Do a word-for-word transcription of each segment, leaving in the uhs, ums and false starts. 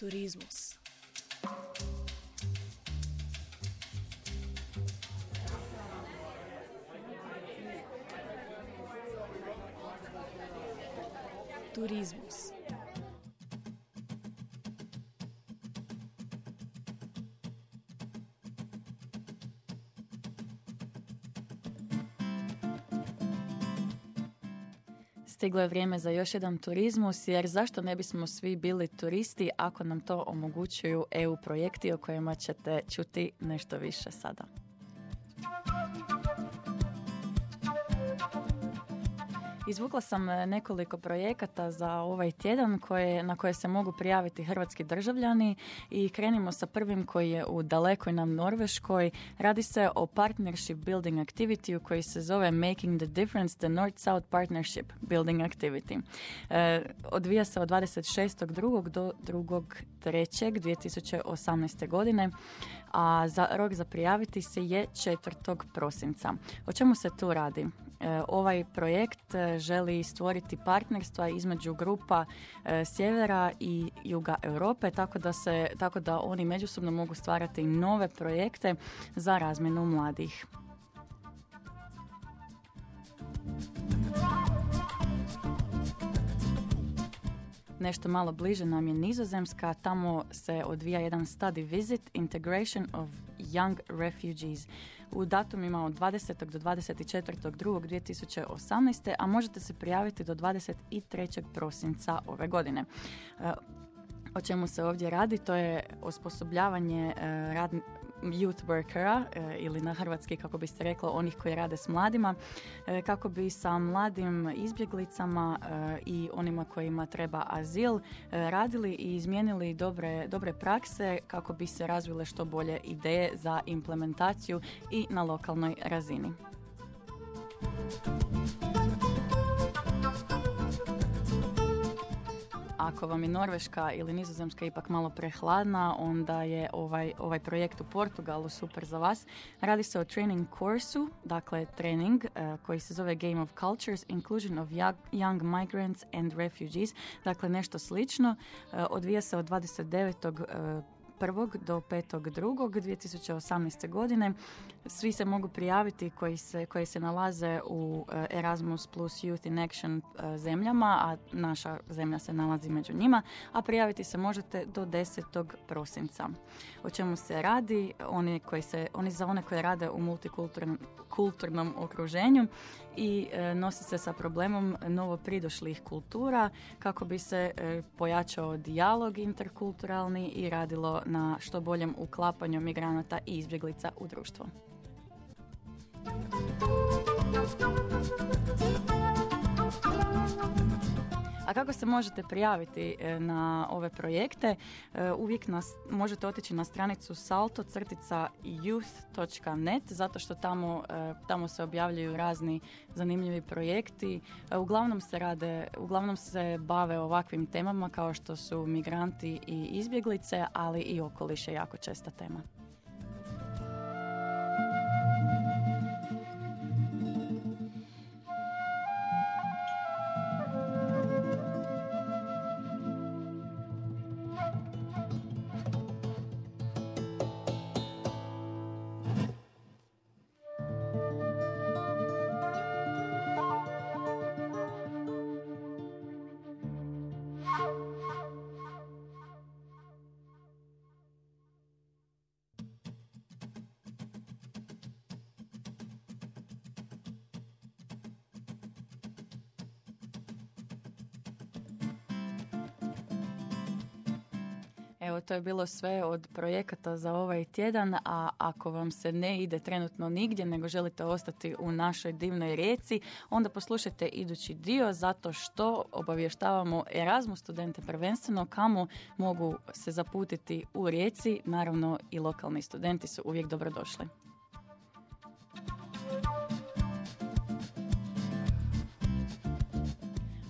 Turizmus. Turizmus. Stiglo je vrijeme za još jedan turizmus, jer zašto ne bismo svi bili turisti ako nam to omogućuju E U projekti o kojima ćete čuti nešto više sada. Izvukla sam nekoliko projekata za ovaj tjedan koje, na koje se mogu prijaviti hrvatski državljani i krenimo sa prvim koji je u dalekoj nam Norveškoj. Radi se o Partnership Building Activity koji se zove Making the Difference, the North-South Partnership Building Activity. E, odvija se od dvadeset šestog drugog do drugog trećeg dvije tisuće osamnaeste. godine, a za, rok za prijaviti se je četvrtog prosinca. O čemu se tu radi? E, ovaj projekt želi stvoriti partnerstva između grupa e, sjevera i juga Europe, tako da se, tako da oni međusobno mogu stvarati nove projekte za razmjenu mladih. Nešto malo bliže nam je Nizozemska, tamo se odvija jedan study visit Integration of Young Refugees u datumima od dvadesetog do dvadeset četvrtog drugog dvije tisuće osamnaeste. a možete se prijaviti do dvadeset trećeg prosinca ove godine. O čemu se ovdje radi? To je osposobljavanje radnih youth workera ili na hrvatski kako bi se reklo onih koji rade s mladima, kako bi sa mladim izbjeglicama i onima kojima treba azil radili i izmijenili dobre, dobre prakse kako bi se razvile što bolje ideje za implementaciju i na lokalnoj razini. Ako vam je Norveška ili Nizozemska ipak malo prehladna, onda je ovaj, ovaj projekt u Portugalu super za vas. Radi se o training coursu, dakle trening uh, koji se zove Game of Cultures, Inclusion of young, young Migrants and Refugees, dakle nešto slično. Uh, odvija se od dvadeset devetog Uh, prvog do petog drugog dvije tisuće osamnaeste. godine. Svi se mogu prijaviti koji se, koji se nalaze u Erasmus plus Youth in Action zemljama, a naša zemlja se nalazi među njima, a prijaviti se možete do desetog prosinca. O čemu se radi? Oni, koji se, oni za one koji rade u multikulturnom kulturnom okruženju i e, nosi se sa problemom novo pridošlih kultura kako bi se e, pojačao dijalog interkulturalni i radilo na što boljem uklapanju migranata i izbjeglica u društvo. A kako se možete prijaviti na ove projekte? Uvijek nas, možete otići na stranicu salto crtica youth točka net, zato što tamo, tamo se objavljuju razni zanimljivi projekti. Uglavnom se rade, uglavnom se bave ovakvim temama kao što su migranti i izbjeglice, ali i okoliš je jako česta tema. Evo, to je bilo sve od projekata za ovaj tjedan, a ako vam se ne ide trenutno nigdje, nego želite ostati u našoj divnoj Rijeci, onda poslušajte idući dio, zato što obavještavamo Erasmus studente prvenstveno kamo mogu se zaputiti u Rijeci. Naravno i lokalni studenti su uvijek dobrodošli.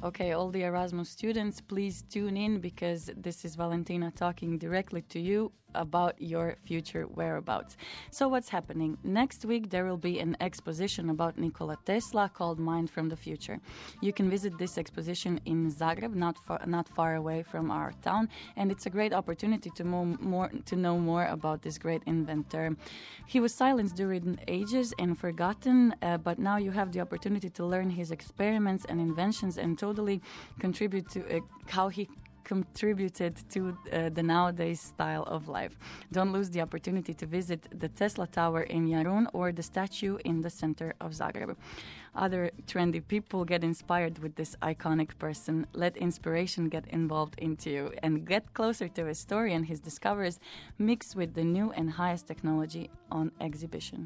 Okay, all the Erasmus students, please tune in because this is Valentina talking directly to you about your future whereabouts. So what's happening? Next week there will be an exposition about Nikola Tesla called Mind from the Future. You can visit this exposition in Zagreb, not far, not far away from our town, and it's a great opportunity to mo- more to know more about this great inventor. He was silenced during ages and forgotten, uh, but now you have the opportunity to learn his experiments and inventions and totally contribute to uh, how he contributed to uh, the nowadays style of life. Don't lose the opportunity to visit the Tesla Tower in Jarun or the statue in the center of Zagreb. Other trendy people get inspired with this iconic person. Let inspiration get involved into you and get closer to his story and his discoveries mixed with the new and highest technology on exhibition.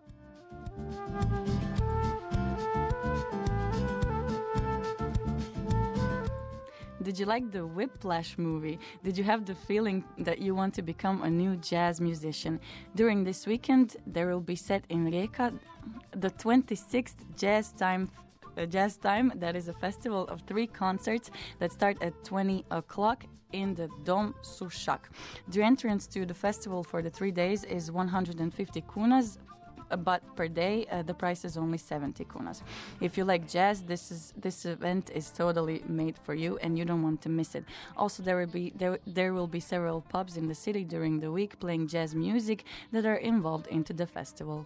Did you like the Whiplash movie? Did you have the feeling that you want to become a new jazz musician? During this weekend, there will be set in Rijeka the twenty-sixth Jazz Time uh, Jazz Time. That is a festival of three concerts that start at twenty o'clock in the Dom Sušak. The entrance to the festival for the three days is one hundred fifty kunas, but per day uh, the price is only seventy kunas. If you like jazz, this is this event is totally made for you and you don't want to miss it. Also, there will be there, there will be several pubs in the city during the week playing jazz music that are involved into the festival.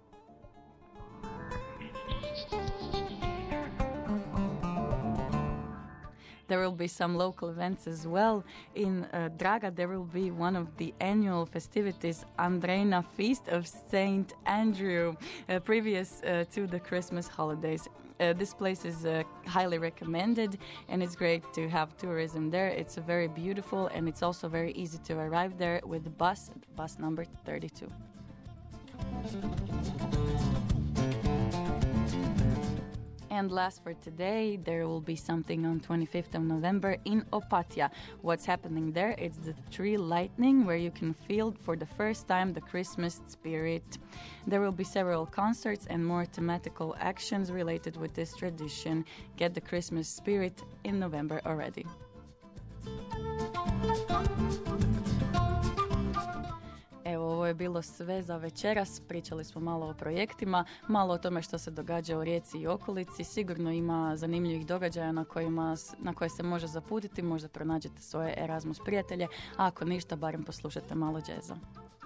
There will be some local events as well. In uh, Draga, there will be one of the annual festivities, Andrejna Feast of Saint Andrew, uh, previous uh, to the Christmas holidays. Uh, this place is uh, highly recommended, and it's great to have tourism there. It's uh, very beautiful, and it's also very easy to arrive there with the bus, bus number thirty-two. And last for today, there will be something on twenty-fifth of November in Opatija. What's happening there? It's the tree lighting, where you can feel for the first time the Christmas spirit. There will be several concerts and more thematical actions related with this tradition. Get the Christmas spirit in November already. Evo, ovo je bilo sve za večeras. Pričali smo malo o projektima, malo o tome što se događa u Rijeci i okolici. Sigurno ima zanimljivih događaja na, kojima, na koje se može zaputiti. Možda pronađete svoje Erasmus prijatelje, a ako ništa, barem poslušajte malo džeza.